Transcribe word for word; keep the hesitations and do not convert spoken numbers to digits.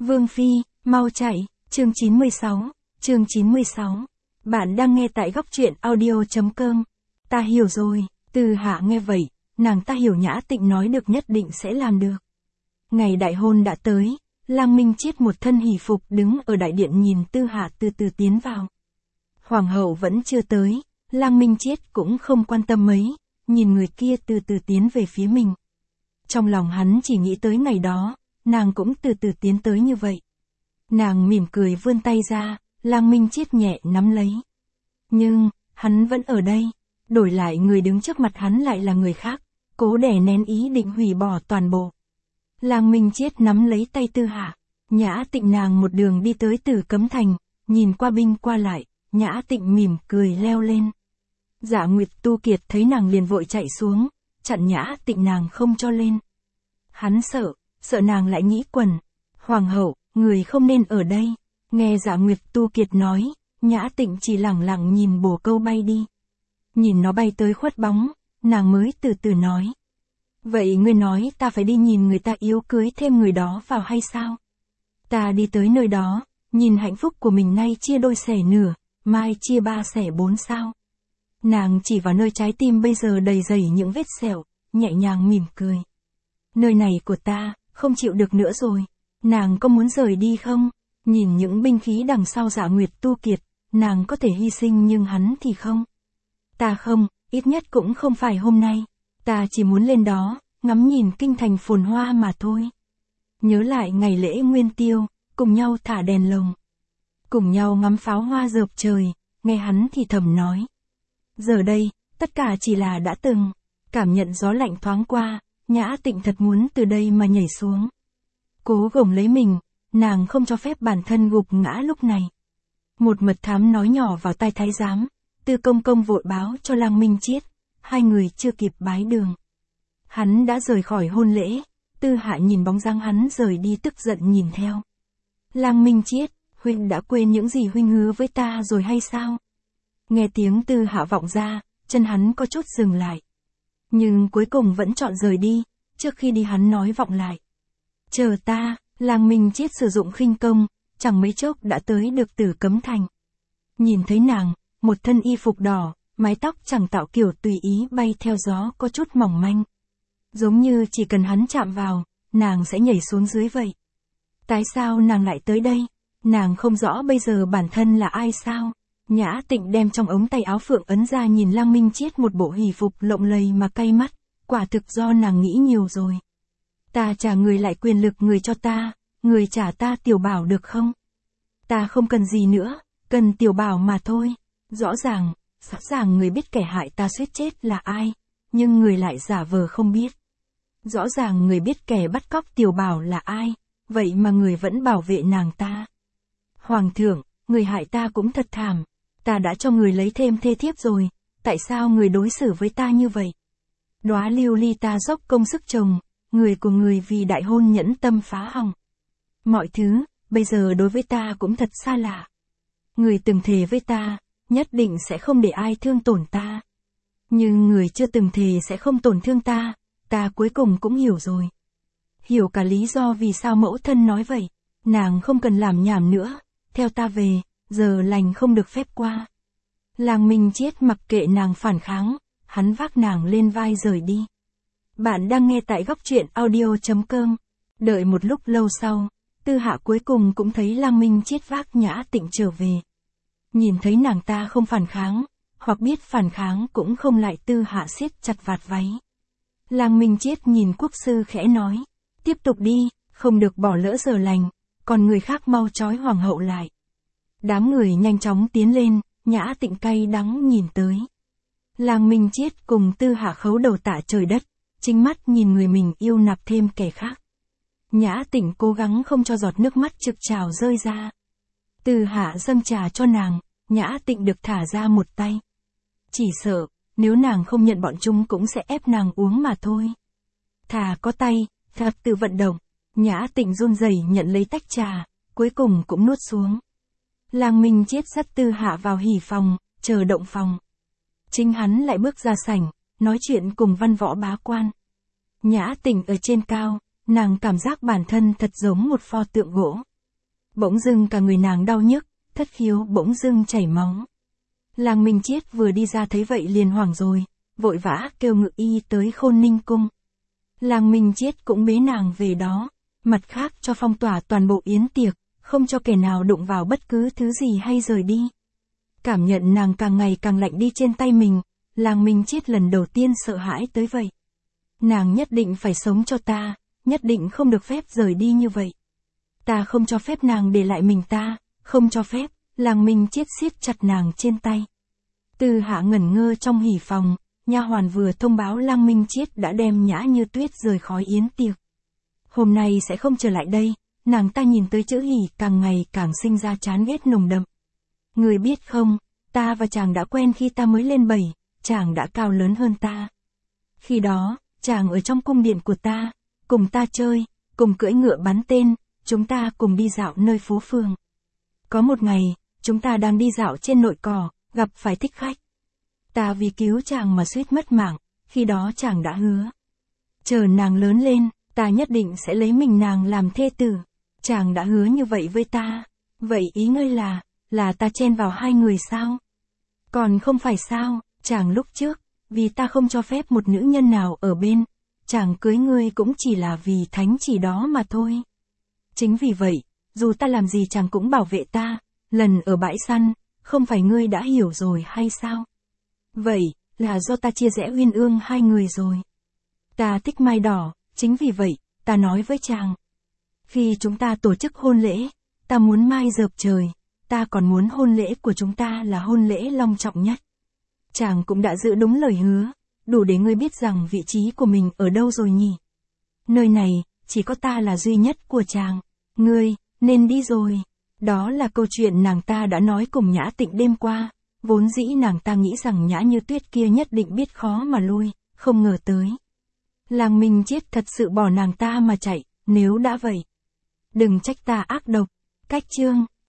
Vương Phi, mau chạy, chương chín mươi sáu, chương chín mươi sáu. Bạn đang nghe tại góc truyện audio.com. Ta hiểu rồi, Tư Hạ nghe vậy, nàng ta hiểu Nhã Tịnh nói được nhất định sẽ làm được. Ngày đại hôn đã tới, Lang Minh Chiết một thân hỷ phục đứng ở đại điện nhìn Tư Hạ từ từ tiến vào. Hoàng hậu vẫn chưa tới, Lang Minh Chiết cũng không quan tâm mấy, nhìn người kia từ từ tiến về phía mình. Trong lòng hắn chỉ nghĩ tới ngày đó, nàng cũng từ từ tiến tới như vậy. Nàng mỉm cười vươn tay ra, Lang Minh Chiết nhẹ nắm lấy. Nhưng, hắn vẫn ở đây, đổi lại người đứng trước mặt hắn lại là người khác, cố đè nén ý định hủy bỏ toàn bộ. Lang Minh Chiết nắm lấy tay Tư Hạ, Nhã Tịnh nàng một đường đi tới Tử Cấm Thành, nhìn qua binh qua lại, Nhã Tịnh mỉm cười leo lên. Dạ Nguyệt Tu Kiệt thấy nàng liền vội chạy xuống, chặn Nhã Tịnh nàng không cho lên. Hắn sợ, sợ nàng lại nghĩ quẩn. Hoàng hậu, người không nên ở đây. Nghe Dạ Nguyệt Tu Kiệt nói, Nhã Tịnh chỉ lẳng lặng nhìn bồ câu bay đi. Nhìn nó bay tới khuất bóng, nàng mới từ từ nói. Vậy ngươi nói ta phải đi nhìn người ta yếu cưới thêm người đó vào hay sao? Ta đi tới nơi đó, nhìn hạnh phúc của mình nay chia đôi xẻ nửa, mai chia ba xẻ bốn sao? Nàng chỉ vào nơi trái tim bây giờ đầy dày những vết sẹo, nhẹ nhàng mỉm cười. Nơi này của ta, không chịu được nữa rồi. Nàng có muốn rời đi không? Nhìn những binh khí đằng sau Dạ Nguyệt Tu Kiệt, nàng có thể hy sinh nhưng hắn thì không. Ta không, ít nhất cũng không phải hôm nay. Ta chỉ muốn lên đó, ngắm nhìn kinh thành phồn hoa mà thôi. Nhớ lại ngày lễ Nguyên Tiêu, cùng nhau thả đèn lồng. Cùng nhau ngắm pháo hoa rợp trời, nghe hắn thì thầm nói. Giờ đây, tất cả chỉ là đã từng. Cảm nhận gió lạnh thoáng qua, Nhã Tịnh thật muốn từ đây mà nhảy xuống. Cố gồng lấy mình, nàng không cho phép bản thân gục ngã lúc này. Một mật thám nói nhỏ vào tai thái giám, Tư Công Công vội báo cho Lang Minh Chiết, hai người chưa kịp bái đường. Hắn đã rời khỏi hôn lễ, Tư Hạ nhìn bóng dáng hắn rời đi tức giận nhìn theo. Lang Minh Chiết, huynh đã quên những gì huynh hứa với ta rồi hay sao? Nghe tiếng Tư Hạ vọng ra, chân hắn có chút dừng lại. Nhưng cuối cùng vẫn chọn rời đi, trước khi đi hắn nói vọng lại. Chờ ta, Lang Minh Chiết sử dụng khinh công, chẳng mấy chốc đã tới được Tử Cấm Thành. Nhìn thấy nàng, một thân y phục đỏ, mái tóc chẳng tạo kiểu tùy ý bay theo gió có chút mỏng manh. Giống như chỉ cần hắn chạm vào, nàng sẽ nhảy xuống dưới vậy. Tại sao nàng lại tới đây? Nàng không rõ bây giờ bản thân là ai sao? Nhã Tịnh đem trong ống tay áo phượng ấn ra nhìn Lang Minh Chiết một bộ hỷ phục lộng lẫy mà cay mắt, quả thực do nàng nghĩ nhiều rồi. Ta trả người lại quyền lực người cho ta, người trả ta Tiểu Bảo được không? Ta không cần gì nữa, cần Tiểu Bảo mà thôi. Rõ ràng, rõ ràng người biết kẻ hại ta suýt chết là ai, nhưng người lại giả vờ không biết. Rõ ràng người biết kẻ bắt cóc Tiểu Bảo là ai, vậy mà người vẫn bảo vệ nàng ta. Hoàng thượng, người hại ta cũng thật thảm. Ta đã cho người lấy thêm thê thiếp rồi, tại sao người đối xử với ta như vậy? Đóa lưu ly ta dốc công sức trồng, người của người vì đại hôn nhẫn tâm phá hỏng. Mọi thứ, bây giờ đối với ta cũng thật xa lạ. Người từng thề với ta, nhất định sẽ không để ai thương tổn ta. Nhưng người chưa từng thề sẽ không tổn thương ta, ta cuối cùng cũng hiểu rồi. Hiểu cả lý do vì sao mẫu thân nói vậy, nàng không cần làm nhảm nữa, theo ta về. Giờ lành không được phép qua. Lang Minh Chiết mặc kệ nàng phản kháng, hắn vác nàng lên vai rời đi. Bạn đang nghe tại góc truyện audio.com. Đợi một lúc lâu sau, Tư Hạ cuối cùng cũng thấy Lang Minh Chiết vác Nhã Tịnh trở về. Nhìn thấy nàng ta không phản kháng, hoặc biết phản kháng cũng không lại, Tư Hạ siết chặt vạt váy. Lang Minh Chiết nhìn quốc sư khẽ nói, tiếp tục đi, không được bỏ lỡ giờ lành, còn người khác mau trói hoàng hậu lại. Đám người nhanh chóng tiến lên, Nhã Tịnh cay đắng nhìn tới. Lang Minh Chiết cùng Tư Hạ khấu đầu tạ trời đất, chính mắt nhìn người mình yêu nạp thêm kẻ khác. Nhã Tịnh cố gắng không cho giọt nước mắt trực trào rơi ra. Tư Hạ dâng trà cho nàng, Nhã Tịnh được thả ra một tay. Chỉ sợ, nếu nàng không nhận bọn chúng cũng sẽ ép nàng uống mà thôi. Thà có tay, thật tự vận động. Nhã Tịnh run rẩy nhận lấy tách trà, cuối cùng cũng nuốt xuống. Lang Minh Chiết dắt Tư Hạ vào hỉ phòng, chờ động phòng. Chính hắn lại bước ra sảnh, nói chuyện cùng văn võ bá quan. Nhã Tịnh ở trên cao, nàng cảm giác bản thân thật giống một pho tượng gỗ, Bỗng dưng cả người nàng đau nhức, thất khiếu bỗng dưng chảy máu. Làng Minh Chiết vừa đi ra thấy vậy liền hoảng rồi, vội vã kêu ngự y tới Khôn Ninh cung. Làng Minh Chiết cũng bế nàng về đó, mặt khác cho phong tỏa toàn bộ yến tiệc, không cho kẻ nào đụng vào bất cứ thứ gì hay rời đi. Cảm nhận nàng càng ngày càng lạnh đi trên tay mình, Làng Minh Chiết lần đầu tiên sợ hãi tới vậy. Nàng nhất định phải sống cho ta, nhất định không được phép rời đi như vậy. Ta không cho phép nàng để lại mình ta, không cho phép. Làng Minh Chiết siết chặt nàng trên tay. Từ Hạ ngẩn ngơ trong hỉ phòng, nha hoàn vừa thông báo Làng Minh Chiết đã đem Nhã Như Tuyết rời khỏi yến tiệc. Hôm nay sẽ không trở lại đây, nàng ta nhìn tới chữ hỉ càng ngày càng sinh ra chán ghét nồng đậm. Người biết không, ta và chàng đã quen khi ta mới lên bảy, chàng đã cao lớn hơn ta. Khi đó, chàng ở trong cung điện của ta, cùng ta chơi, cùng cưỡi ngựa bắn tên, chúng ta cùng đi dạo nơi phố phường. Có một ngày, chúng ta đang đi dạo trên nội cỏ, gặp phải thích khách. Ta vì cứu chàng mà suýt mất mạng, khi đó chàng đã hứa. Chờ nàng lớn lên, ta nhất định sẽ lấy mình nàng làm thê tử. Chàng đã hứa như vậy với ta. Vậy ý ngươi là, là ta chen vào hai người sao? Còn không phải sao, chàng lúc trước, vì ta không cho phép một nữ nhân nào ở bên, chàng cưới ngươi cũng chỉ là vì thánh chỉ đó mà thôi. Chính vì vậy, dù ta làm gì chàng cũng bảo vệ ta, lần ở bãi săn, không phải ngươi đã hiểu rồi hay sao? Vậy, là do ta chia rẽ uyên ương hai người rồi. Ta thích mai đỏ, chính vì vậy, ta nói với chàng. Khi chúng ta tổ chức hôn lễ, ta muốn mai dợp trời, ta còn muốn hôn lễ của chúng ta là hôn lễ long trọng nhất. Chàng cũng đã giữ đúng lời hứa, đủ để ngươi biết rằng vị trí của mình ở đâu rồi nhỉ? Nơi này, chỉ có ta là duy nhất của chàng. Ngươi, nên đi rồi. Đó là câu chuyện nàng ta đã nói cùng Nhã Tịnh đêm qua. Vốn dĩ nàng ta nghĩ rằng Nhã Như Tuyết kia nhất định biết khó mà lui, không ngờ tới. Làng Minh Chiết thật sự bỏ nàng ta mà chạy, nếu đã vậy. Đừng trách ta ác độc. Cách chương